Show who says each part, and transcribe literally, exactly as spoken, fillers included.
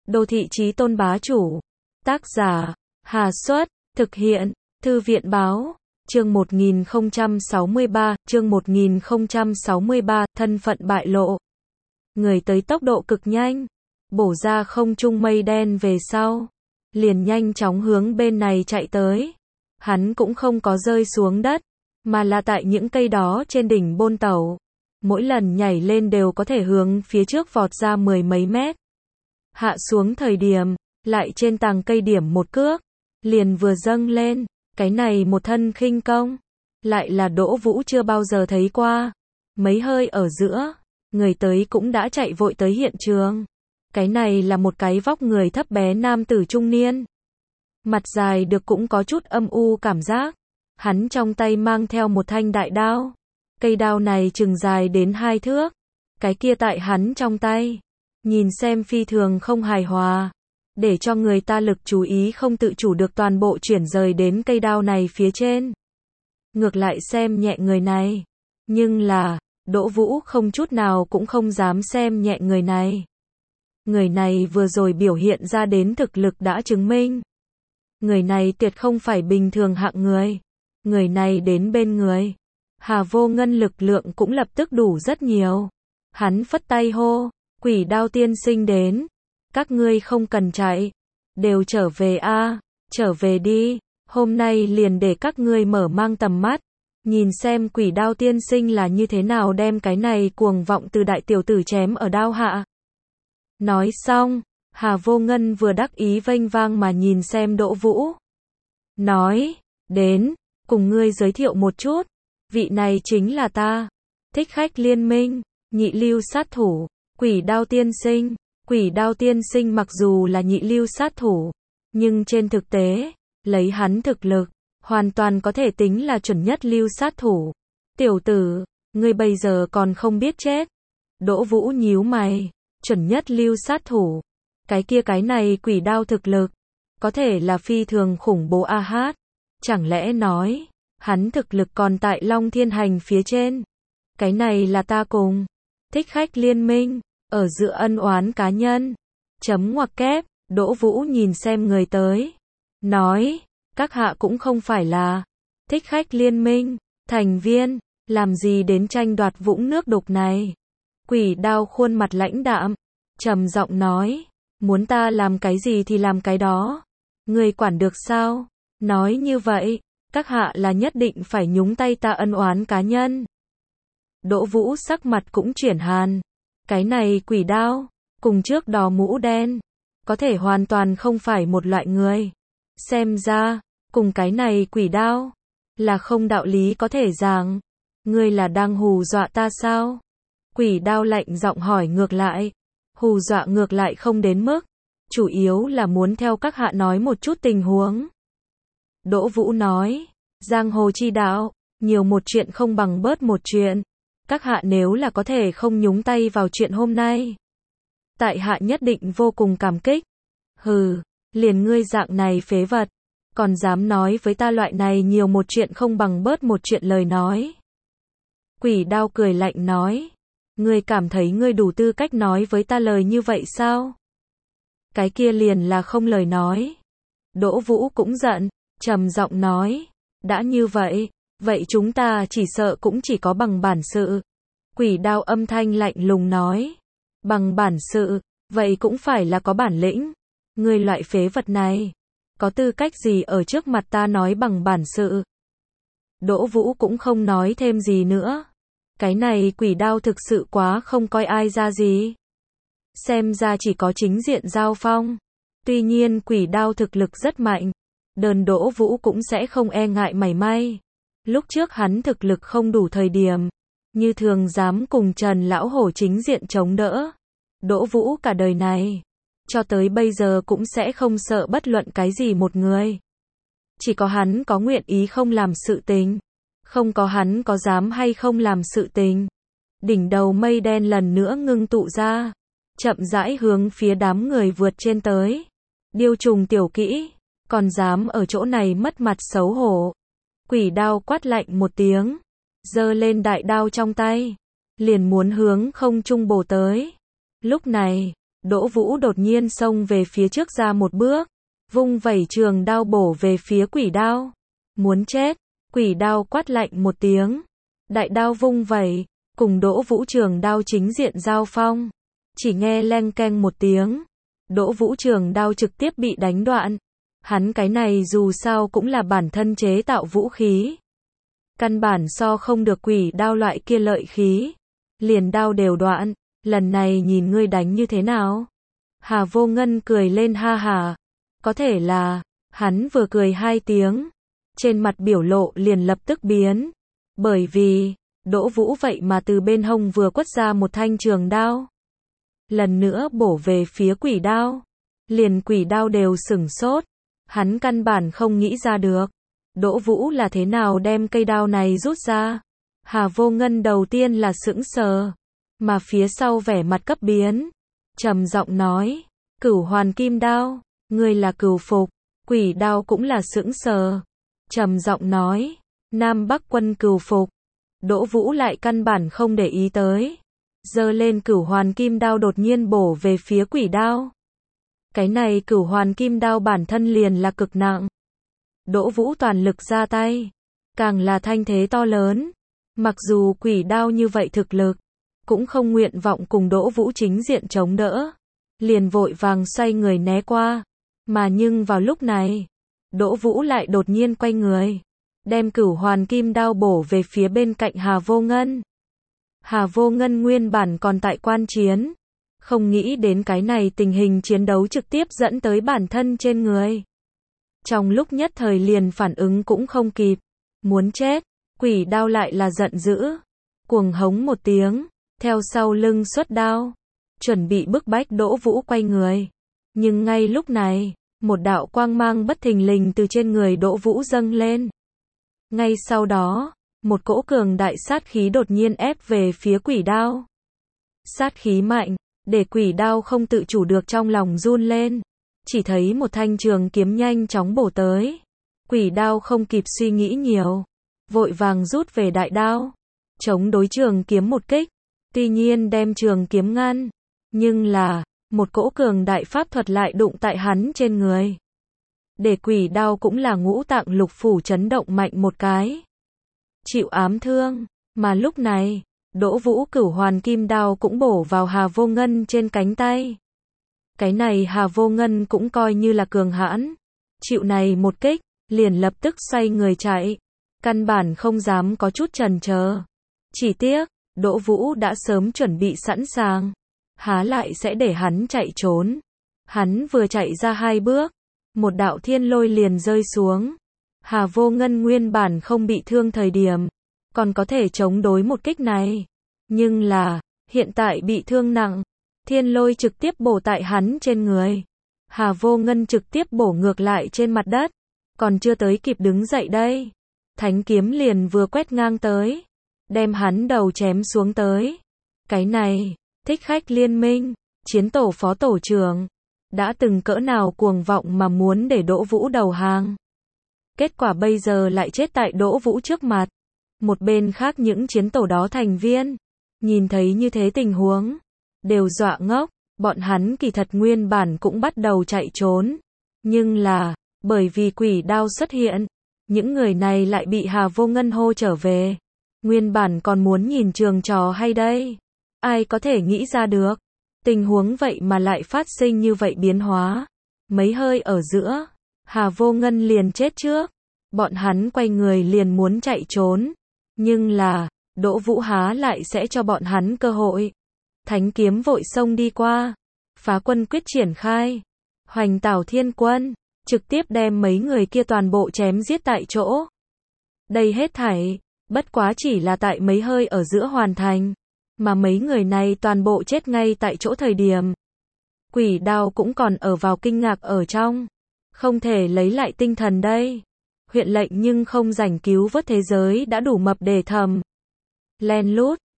Speaker 1: Đô thị chí tôn bá chủ. Tác giả, Hà Xuất, thực hiện, Thư viện báo, chương một nghìn không trăm sáu mươi ba, chương một nghìn không trăm sáu mươi ba, thân phận bại lộ. Người tới tốc độ cực nhanh, bổ ra không trung mây đen về sau, liền nhanh chóng hướng bên này chạy tới. Hắn cũng không có rơi xuống đất, mà là tại những cây đó trên đỉnh bôn tẩu. Mỗi lần nhảy lên đều có thể hướng phía trước vọt ra mười mấy mét. Hạ xuống thời điểm, lại trên tàng cây điểm một cước, liền vừa dâng lên, cái này một thân khinh công, lại là Đỗ Vũ chưa bao giờ thấy qua. Mấy hơi ở giữa, người tới cũng đã chạy vội tới hiện trường. Cái này là một cái vóc người thấp bé nam tử trung niên. Mặt dài được cũng có chút âm u cảm giác. Hắn trong tay mang theo một thanh đại đao. Cây đao này chừng dài đến hai thước. Cái kia tại hắn trong tay, nhìn xem phi thường không hài hòa, để cho người ta lực chú ý không tự chủ được toàn bộ chuyển rời đến cây đao này phía trên. Ngược lại xem nhẹ người này. Nhưng là, Đỗ Vũ không chút nào cũng không dám xem nhẹ người này. Người này vừa rồi biểu hiện ra đến thực lực đã chứng minh. Người này tuyệt không phải bình thường hạng người. Người này đến bên người, Hà Vô Ngân lực lượng cũng lập tức đủ rất nhiều. Hắn phất tay hô, Quỷ Đao tiên sinh đến. Các ngươi không cần chạy, đều trở về a, trở về đi. Hôm nay liền để các ngươi mở mang tầm mắt, nhìn xem Quỷ Đao tiên sinh là như thế nào đem cái này cuồng vọng từ đại tiểu tử chém ở đao hạ. Nói xong, Hà Vô Ngân vừa đắc ý vênh vang mà nhìn xem Đỗ Vũ. Nói, đến, cùng ngươi giới thiệu một chút, vị này chính là ta, Thích Khách Liên Minh, nhị lưu sát thủ, Quỷ Đao tiên sinh. Quỷ Đao tiên sinh mặc dù là nhị lưu sát thủ, nhưng trên thực tế, lấy hắn thực lực, hoàn toàn có thể tính là chuẩn nhất lưu sát thủ. Tiểu tử, ngươi bây giờ còn không biết chết. Đỗ Vũ nhíu mày, chuẩn nhất lưu sát thủ. Cái kia cái này Quỷ Đao thực lực, có thể là phi thường khủng bố a hát. Chẳng lẽ nói, hắn thực lực còn tại Long Thiên Hành phía trên. Cái này là ta cùng Thích Khách Liên Minh, ở giữa ân oán cá nhân. Chấm ngoặc kép, Đỗ Vũ nhìn xem người tới. Nói, các hạ cũng không phải là Thích Khách Liên Minh, thành viên, làm gì đến tranh đoạt vũng nước đục này. Quỷ Đao khuôn mặt lãnh đạm, trầm giọng nói, muốn ta làm cái gì thì làm cái đó. Người quản được sao? Nói như vậy, các hạ là nhất định phải nhúng tay ta ân oán cá nhân. Đỗ Vũ sắc mặt cũng chuyển hàn. Cái này Quỷ Đao, cùng trước đó mũ đen, có thể hoàn toàn không phải một loại người. Xem ra, cùng cái này Quỷ Đao, là không đạo lý có thể giảng. Ngươi là đang hù dọa ta sao? Quỷ Đao lạnh giọng hỏi ngược lại. Hù dọa ngược lại không đến mức, chủ yếu là muốn theo các hạ nói một chút tình huống. Đỗ Vũ nói, giang hồ chi đạo, nhiều một chuyện không bằng bớt một chuyện. Các hạ nếu là có thể không nhúng tay vào chuyện hôm nay, tại hạ nhất định vô cùng cảm kích. Hừ, liền ngươi dạng này phế vật, còn dám nói với ta loại này nhiều một chuyện không bằng bớt một chuyện lời nói. Quỷ Đao cười lạnh nói, ngươi cảm thấy ngươi đủ tư cách nói với ta lời như vậy sao? Cái kia liền là không lời nói. Đỗ Vũ cũng giận, trầm giọng nói, đã như vậy, vậy chúng ta chỉ sợ cũng chỉ có bằng bản sự. Quỷ Đao âm thanh lạnh lùng nói, bằng bản sự, vậy cũng phải là có bản lĩnh. Ngươi loại phế vật này, có tư cách gì ở trước mặt ta nói bằng bản sự? Đỗ Vũ cũng không nói thêm gì nữa. Cái này Quỷ Đao thực sự quá không coi ai ra gì. Xem ra chỉ có chính diện giao phong. Tuy nhiên Quỷ Đao thực lực rất mạnh, đơn Đỗ Vũ cũng sẽ không e ngại mảy may. Lúc trước hắn thực lực không đủ thời điểm, như thường dám cùng Trần Lão Hổ chính diện chống đỡ. Đỗ Vũ cả đời này, cho tới bây giờ cũng sẽ không sợ bất luận cái gì một người. Chỉ có hắn có nguyện ý không làm sự tình, không có hắn có dám hay không làm sự tình. Đỉnh đầu mây đen lần nữa ngưng tụ ra, chậm rãi hướng phía đám người vượt trên tới. Điêu trùng tiểu kỹ, còn dám ở chỗ này mất mặt xấu hổ. Quỷ Đao quát lạnh một tiếng, giơ lên đại đao trong tay, liền muốn hướng không trung bổ tới. Lúc này, Đỗ Vũ đột nhiên xông về phía trước ra một bước, vung vẩy trường đao bổ về phía quỷ đao. Muốn chết, quỷ đao quát lạnh một tiếng. Đại đao vung vẩy, cùng Đỗ Vũ trường đao chính diện giao phong. Chỉ nghe leng keng một tiếng, Đỗ Vũ trường đao trực tiếp bị đánh đoạn. Hắn cái này dù sao cũng là bản thân chế tạo vũ khí. Căn bản so không được quỷ đao loại kia lợi khí. Liền đao đều đoạn, lần này nhìn ngươi đánh như thế nào? Hà Vô Ngân cười lên ha hà. Có thể là, hắn vừa cười hai tiếng, trên mặt biểu lộ liền lập tức biến. Bởi vì, Đỗ Vũ vậy mà từ bên hông vừa quất ra một thanh trường đao. Lần nữa bổ về phía quỷ đao. Liền quỷ đao đều sửng sốt. Hắn căn bản không nghĩ ra được. Đỗ Vũ là thế nào đem cây đao này rút ra. Hà Vô Ngân đầu tiên là sững sờ. Mà phía sau vẻ mặt cấp biến. Trầm giọng nói. Cửu hoàn kim đao. Ngươi là cửu phục. Quỷ đao cũng là sững sờ. Trầm giọng nói. Nam Bắc quân cửu phục. Đỗ Vũ lại căn bản không để ý tới. Giơ lên cửu hoàn kim đao đột nhiên bổ về phía quỷ đao. Cái này cửu hoàn kim đao bản thân liền là cực nặng. Đỗ Vũ toàn lực ra tay. Càng là thanh thế to lớn. Mặc dù quỷ đao như vậy thực lực. Cũng không nguyện vọng cùng Đỗ Vũ chính diện chống đỡ. Liền vội vàng xoay người né qua. Mà nhưng vào lúc này. Đỗ Vũ lại đột nhiên quay người. Đem cửu hoàn kim đao bổ về phía bên cạnh Hà Vô Ngân. Hà Vô Ngân nguyên bản còn tại quan chiến. Không nghĩ đến cái này tình hình chiến đấu trực tiếp dẫn tới bản thân trên người. Trong lúc nhất thời liền phản ứng cũng không kịp. Muốn chết, quỷ đao lại là giận dữ. Cuồng hống một tiếng, theo sau lưng xuất đao. Chuẩn bị bức bách Đỗ Vũ quay người. Nhưng ngay lúc này, một đạo quang mang bất thình lình từ trên người Đỗ Vũ dâng lên. Ngay sau đó, một cỗ cường đại sát khí đột nhiên ép về phía quỷ đao. Sát khí mạnh, để quỷ đao không tự chủ được trong lòng run lên. Chỉ thấy một thanh trường kiếm nhanh chóng bổ tới. Quỷ đao không kịp suy nghĩ nhiều. Vội vàng rút về đại đao. Chống đối trường kiếm một kích. Tuy nhiên đem trường kiếm ngăn. Nhưng là, một cỗ cường đại pháp thuật lại đụng tại hắn trên người. Để quỷ đao cũng là ngũ tạng lục phủ chấn động mạnh một cái. Chịu ám thương. Mà lúc này, Đỗ Vũ cửu hoàn kim đao cũng bổ vào Hà Vô Ngân trên cánh tay. Cái này Hà Vô Ngân cũng coi như là cường hãn. Chịu này một kích, liền lập tức xoay người chạy. Căn bản không dám có chút chần chờ. Chỉ tiếc, Đỗ Vũ đã sớm chuẩn bị sẵn sàng. Há lại sẽ để hắn chạy trốn. Hắn vừa chạy ra hai bước. Một đạo thiên lôi liền rơi xuống. Hà Vô Ngân nguyên bản không bị thương thời điểm. Còn có thể chống đối một kích này. Nhưng là, hiện tại bị thương nặng. Thiên lôi trực tiếp bổ tại hắn trên người. Hà Vô Ngân trực tiếp bổ ngược lại trên mặt đất. Còn chưa tới kịp đứng dậy đây. Thánh kiếm liền vừa quét ngang tới. Đem hắn đầu chém xuống tới. Cái này, Thích Khách Liên Minh, chiến tổ phó tổ trưởng. Đã từng cỡ nào cuồng vọng mà muốn để Đỗ Vũ đầu hàng. Kết quả bây giờ lại chết tại Đỗ Vũ trước mặt. Một bên khác những chiến tổ đó thành viên. Nhìn thấy như thế tình huống. Đều dọa ngốc. Bọn hắn kỳ thật nguyên bản cũng bắt đầu chạy trốn. Nhưng là, bởi vì quỷ đao xuất hiện. Những người này lại bị Hà Vô Ngân hô trở về. Nguyên bản còn muốn nhìn trường trò hay đây. Ai có thể nghĩ ra được. Tình huống vậy mà lại phát sinh như vậy biến hóa. Mấy hơi ở giữa. Hà Vô Ngân liền chết trước. Bọn hắn quay người liền muốn chạy trốn. Nhưng là, Đỗ Vũ há lại sẽ cho bọn hắn cơ hội. Thánh kiếm vội xông đi qua. Phá quân quyết triển khai. Hoành tảo thiên quân. Trực tiếp đem mấy người kia toàn bộ chém giết tại chỗ. Đây hết thảy. Bất quá chỉ là tại mấy hơi ở giữa hoàn thành. Mà mấy người này toàn bộ chết ngay tại chỗ thời điểm. Quỷ đao cũng còn ở vào kinh ngạc ở trong. Không thể lấy lại tinh thần đây. Huyện lệnh nhưng không rảnh cứu vớt thế giới đã đủ mập để thầm. Len lút,